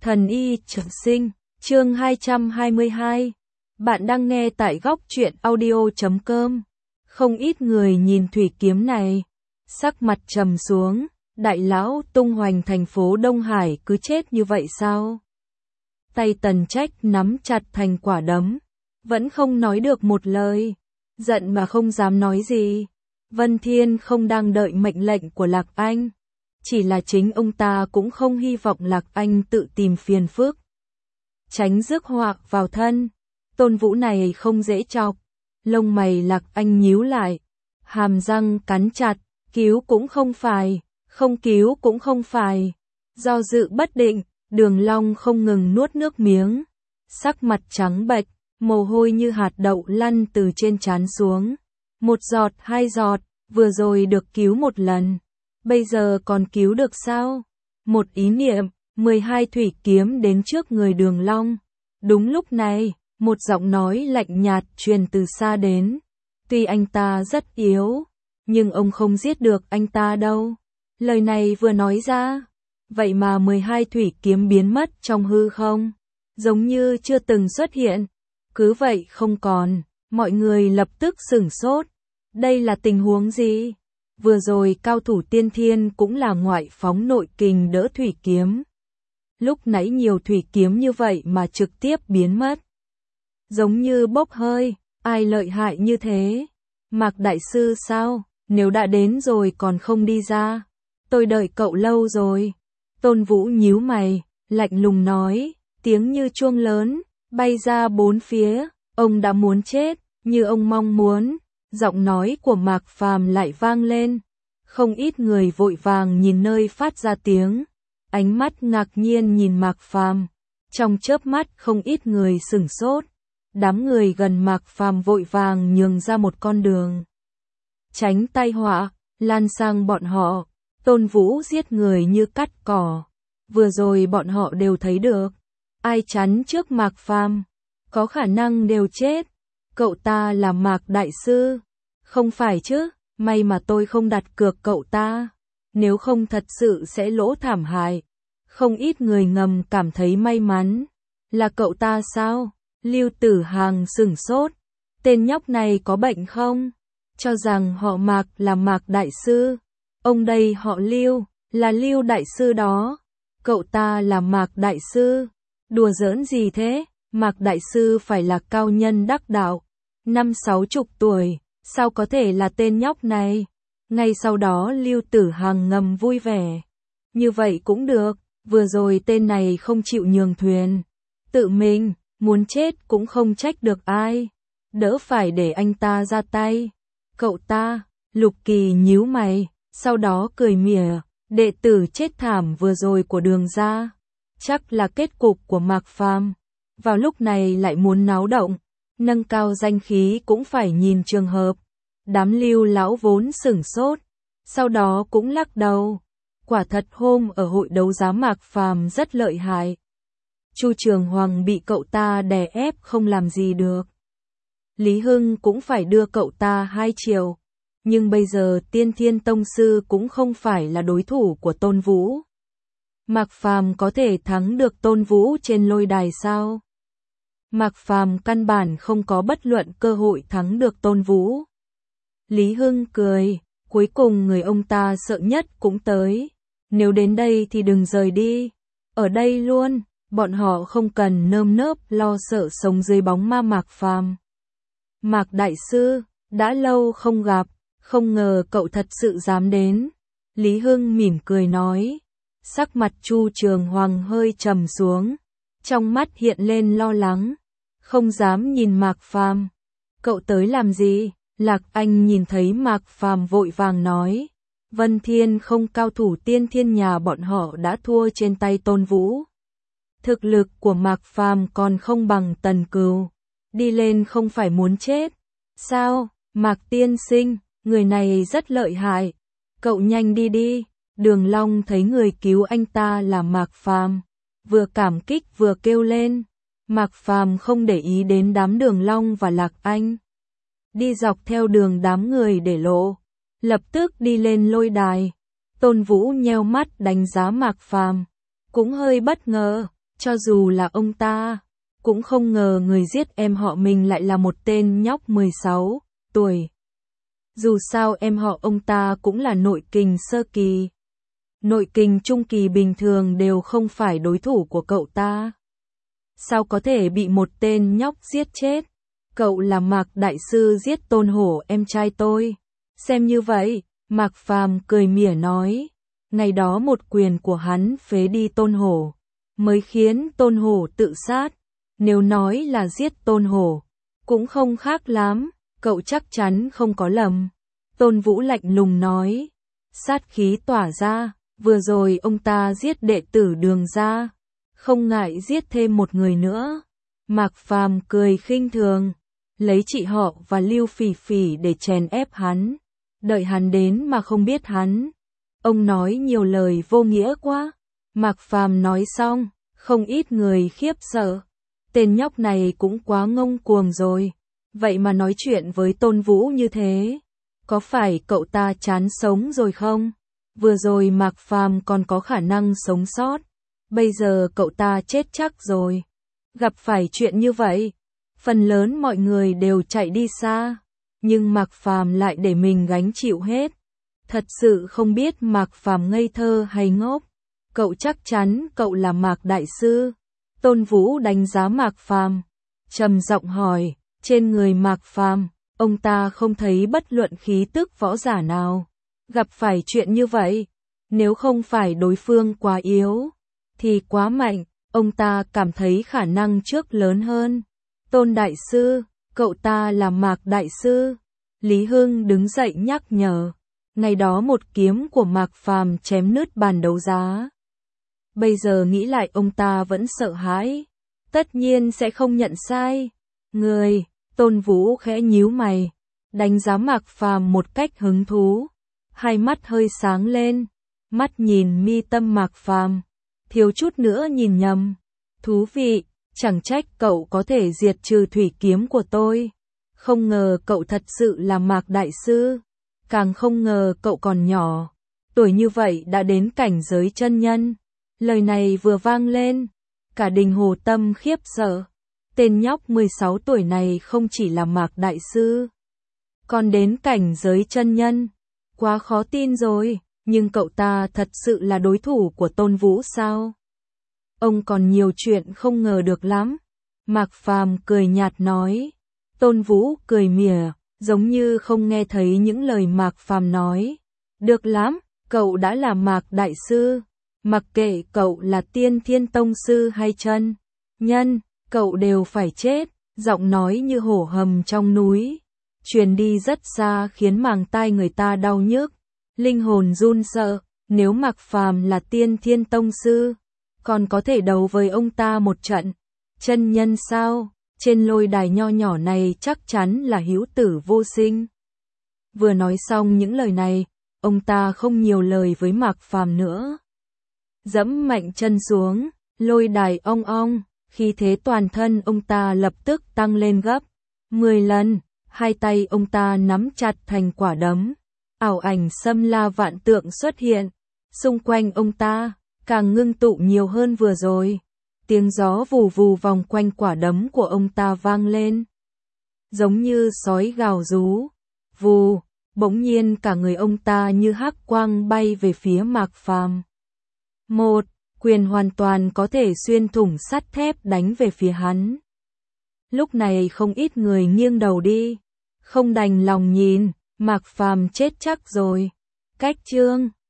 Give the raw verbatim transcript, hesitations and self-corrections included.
Thần y trường sinh, chương hai trăm hai mươi hai. Bạn đang nghe tại góc truyện audio chấm com. Không ít người nhìn thủy kiếm này, sắc mặt trầm xuống, đại lão tung hoành thành phố Đông Hải cứ chết như vậy sao? Tay Tần Trách nắm chặt thành quả đấm, vẫn không nói được một lời, giận mà không dám nói gì. Vân Thiên không đang đợi mệnh lệnh của Lạc Anh. Chỉ là chính ông ta cũng không hy vọng Lạc Anh tự tìm phiền phức, tránh rước họa vào thân. Tôn Vũ này không dễ chọc. Lông mày Lạc Anh nhíu lại, hàm răng cắn chặt, cứu cũng không phải, không cứu cũng không phải. Do dự bất định, Đường Long không ngừng nuốt nước miếng, sắc mặt trắng bệch, mồ hôi như hạt đậu lăn từ trên trán xuống. Một giọt, hai giọt, vừa rồi được cứu một lần, bây giờ còn cứu được sao? Một ý niệm, mười hai thủy kiếm đến trước người Đường Long. Đúng lúc này, một giọng nói lạnh nhạt truyền từ xa đến. Tuy anh ta rất yếu, nhưng ông không giết được anh ta đâu. Lời này vừa nói ra, vậy mà mười hai thủy kiếm biến mất trong hư không, giống như chưa từng xuất hiện. Cứ vậy không còn, mọi người lập tức sửng sốt. Đây là tình huống gì? Vừa rồi cao thủ tiên thiên cũng là ngoại phóng nội kình đỡ thủy kiếm. Lúc nãy nhiều thủy kiếm như vậy mà trực tiếp biến mất. Giống như bốc hơi, ai lợi hại như thế? Mạc Đại Sư sao? Nếu đã đến rồi còn không đi ra, tôi đợi cậu lâu rồi. Tôn Vũ nhíu mày, lạnh lùng nói, tiếng như chuông lớn, bay ra bốn phía. Ông đã muốn chết, như ông mong muốn. Giọng nói của Mạc Phàm lại vang lên. Không ít người vội vàng nhìn nơi phát ra tiếng, ánh mắt ngạc nhiên nhìn Mạc Phàm. Trong chớp mắt không ít người sửng sốt. Đám người gần Mạc Phàm vội vàng nhường ra một con đường, tránh tai họa lan sang bọn họ. Tôn Vũ giết người như cắt cỏ, vừa rồi bọn họ đều thấy được. Ai chắn trước Mạc Phàm, có khả năng đều chết. Cậu ta là Mạc Đại Sư, không phải chứ? May mà tôi không đặt cược cậu ta, nếu không thật sự sẽ lỗ thảm hại. Không ít người ngầm cảm thấy may mắn. Là cậu ta sao? Lưu Tử Hàng sửng sốt. Tên nhóc này có bệnh không? Cho rằng họ Mạc là Mạc Đại Sư. Ông đây họ Lưu, là Lưu Đại Sư đó. Cậu ta là Mạc Đại Sư. Đùa giỡn gì thế? Mạc Đại Sư phải là cao nhân đắc đạo, năm sáu chục tuổi, sao có thể là tên nhóc này? Ngay sau đó Lưu Tử Hằng ngầm vui vẻ. Như vậy cũng được, vừa rồi tên này không chịu nhường thuyền. Tự mình, muốn chết cũng không trách được ai. Đỡ phải để anh ta ra tay. Cậu ta, Lục Kỳ nhíu mày, sau đó cười mỉa, đệ tử chết thảm vừa rồi của Đường gia, chắc là kết cục của Mạc Phàm. Vào lúc này lại muốn náo động, nâng cao danh khí cũng phải nhìn trường hợp. Đám Lưu lão vốn sửng sốt, sau đó cũng lắc đầu. Quả thật hôm ở hội đấu giá Mạc Phàm rất lợi hại. Chu Trường Hoàng bị cậu ta đè ép không làm gì được. Lý Hưng cũng phải đưa cậu ta hai triệu. Nhưng bây giờ Tiên Thiên Tông Sư cũng không phải là đối thủ của Tôn Vũ. Mạc Phàm có thể thắng được Tôn Vũ trên lôi đài sao? Mạc Phàm căn bản không có bất luận cơ hội thắng được Tôn Vũ. Lý Hưng cười, cuối cùng người ông ta sợ nhất cũng tới. Nếu đến đây thì đừng rời đi, ở đây luôn, bọn họ không cần nơm nớp lo sợ sống dưới bóng ma Mạc Phàm. Mạc Đại Sư, đã lâu không gặp, không ngờ cậu thật sự dám đến. Lý Hưng mỉm cười nói. Sắc mặt Chu Trường Hoàng hơi trầm xuống, trong mắt hiện lên lo lắng, không dám nhìn Mạc Phàm. Cậu tới làm gì? Lạc Anh nhìn thấy Mạc Phàm vội vàng nói. Vân Thiên không cao thủ tiên thiên nhà bọn họ đã thua trên tay Tôn Vũ. Thực lực của Mạc Phàm còn không bằng Tần Cừu. Đi lên không phải muốn chết. Sao? Mạc tiên sinh, người này rất lợi hại. Cậu nhanh đi đi. Đường Long thấy người cứu anh ta là Mạc Phàm, vừa cảm kích vừa kêu lên. Mạc Phàm không để ý đến đám Đường Long và Lạc Anh, đi dọc theo đường đám người để lộ, lập tức đi lên lôi đài. Tôn Vũ nheo mắt đánh giá Mạc Phàm, cũng hơi bất ngờ, Cho dù là ông ta, cũng không ngờ người giết em họ mình lại là một tên nhóc mười sáu tuổi. Dù sao em họ ông ta cũng là nội kình sơ kỳ. Nội kình trung kỳ bình thường đều không phải đối thủ của cậu ta. Sao có thể bị một tên nhóc giết chết? Cậu là Mạc Đại Sư giết Tôn Hổ em trai tôi. Xem như vậy, Mạc Phàm cười mỉa nói. Ngày đó một quyền của hắn phế đi Tôn Hổ, mới khiến Tôn Hổ tự sát. Nếu nói là giết Tôn Hổ, cũng không khác lắm, cậu chắc chắn không có lầm. Tôn Vũ lạnh lùng nói. Sát khí tỏa ra, vừa rồi ông ta giết đệ tử Đường gia, không ngại giết thêm một người nữa. Mạc Phàm cười khinh thường, lấy chị họ và Lưu Phỉ Phỉ để chèn ép hắn, đợi hắn đến mà không biết hắn. Ông nói nhiều lời vô nghĩa quá. Mạc Phàm nói xong, không ít người khiếp sợ. Tên nhóc này cũng quá ngông cuồng rồi, vậy mà nói chuyện với Tôn Vũ như thế. Có phải cậu ta chán sống rồi không? Vừa rồi Mạc Phàm còn có khả năng sống sót, bây giờ cậu ta chết chắc rồi. Gặp phải chuyện như vậy, phần lớn mọi người đều chạy đi xa, nhưng Mạc Phàm lại để mình gánh chịu hết. Thật sự không biết Mạc Phàm ngây thơ hay ngốc. Cậu chắc chắn cậu là Mạc Đại Sư. Tôn Vũ đánh giá Mạc Phàm, trầm giọng hỏi, trên người Mạc Phàm, ông ta không thấy bất luận khí tức võ giả nào. Gặp phải chuyện như vậy, nếu không phải đối phương quá yếu, thì quá mạnh, ông ta cảm thấy khả năng trước lớn hơn. Tôn Đại Sư, cậu ta là Mạc Đại Sư. Lý Hưng đứng dậy nhắc nhở. Ngày đó một kiếm của Mạc Phàm chém nứt bàn đấu giá. Bây giờ nghĩ lại ông ta vẫn sợ hãi, tất nhiên sẽ không nhận sai. Người, Tôn Vũ khẽ nhíu mày, đánh giá Mạc Phàm một cách hứng thú, hai mắt hơi sáng lên, mắt nhìn mi tâm Mạc Phàm, thiếu chút nữa nhìn nhầm. Thú vị, chẳng trách cậu có thể diệt trừ thủy kiếm của tôi. Không ngờ cậu thật sự là Mạc Đại Sư, càng không ngờ cậu còn nhỏ, tuổi như vậy đã đến cảnh giới chân nhân. Lời này vừa vang lên, cả Đình Hồ Tâm khiếp sợ. Tên nhóc mười sáu tuổi này không chỉ là Mạc Đại Sư, còn đến cảnh giới chân nhân. Quá khó tin rồi, nhưng cậu ta thật sự là đối thủ của Tôn Vũ sao? Ông còn nhiều chuyện không ngờ được lắm. Mạc Phàm cười nhạt nói. Tôn Vũ cười mỉa, giống như không nghe thấy những lời Mạc Phàm nói. Được lắm, cậu đã là Mạc Đại Sư. Mặc kệ cậu là Tiên Thiên Tông Sư hay chân nhân, cậu đều phải chết. Giọng nói như hổ hầm trong núi, truyền đi rất xa khiến màng tai người ta đau nhức, linh hồn run sợ. Nếu Mạc Phàm là Tiên Thiên Tông Sư, còn có thể đấu với ông ta một trận. Chân nhân sao? Trên lôi đài nho nhỏ này chắc chắn là hữu tử vô sinh. Vừa nói xong những lời này, ông ta không nhiều lời với Mạc Phàm nữa. Dẫm mạnh chân xuống, lôi đài ong ong, khí thế toàn thân ông ta lập tức tăng lên gấp mười lần, hai tay ông ta nắm chặt thành quả đấm, ảo ảnh xâm la vạn tượng xuất hiện, xung quanh ông ta càng ngưng tụ nhiều hơn vừa rồi. Tiếng gió vù vù vòng quanh quả đấm của ông ta vang lên, giống như sói gào rú. Vù, bỗng nhiên cả người ông ta như hắc quang bay về phía Mạc Phàm. Một quyền hoàn toàn có thể xuyên thủng sắt thép đánh về phía hắn. Lúc này không ít người nghiêng đầu đi, không đành lòng nhìn, Mạc Phàm chết chắc rồi. Cách chương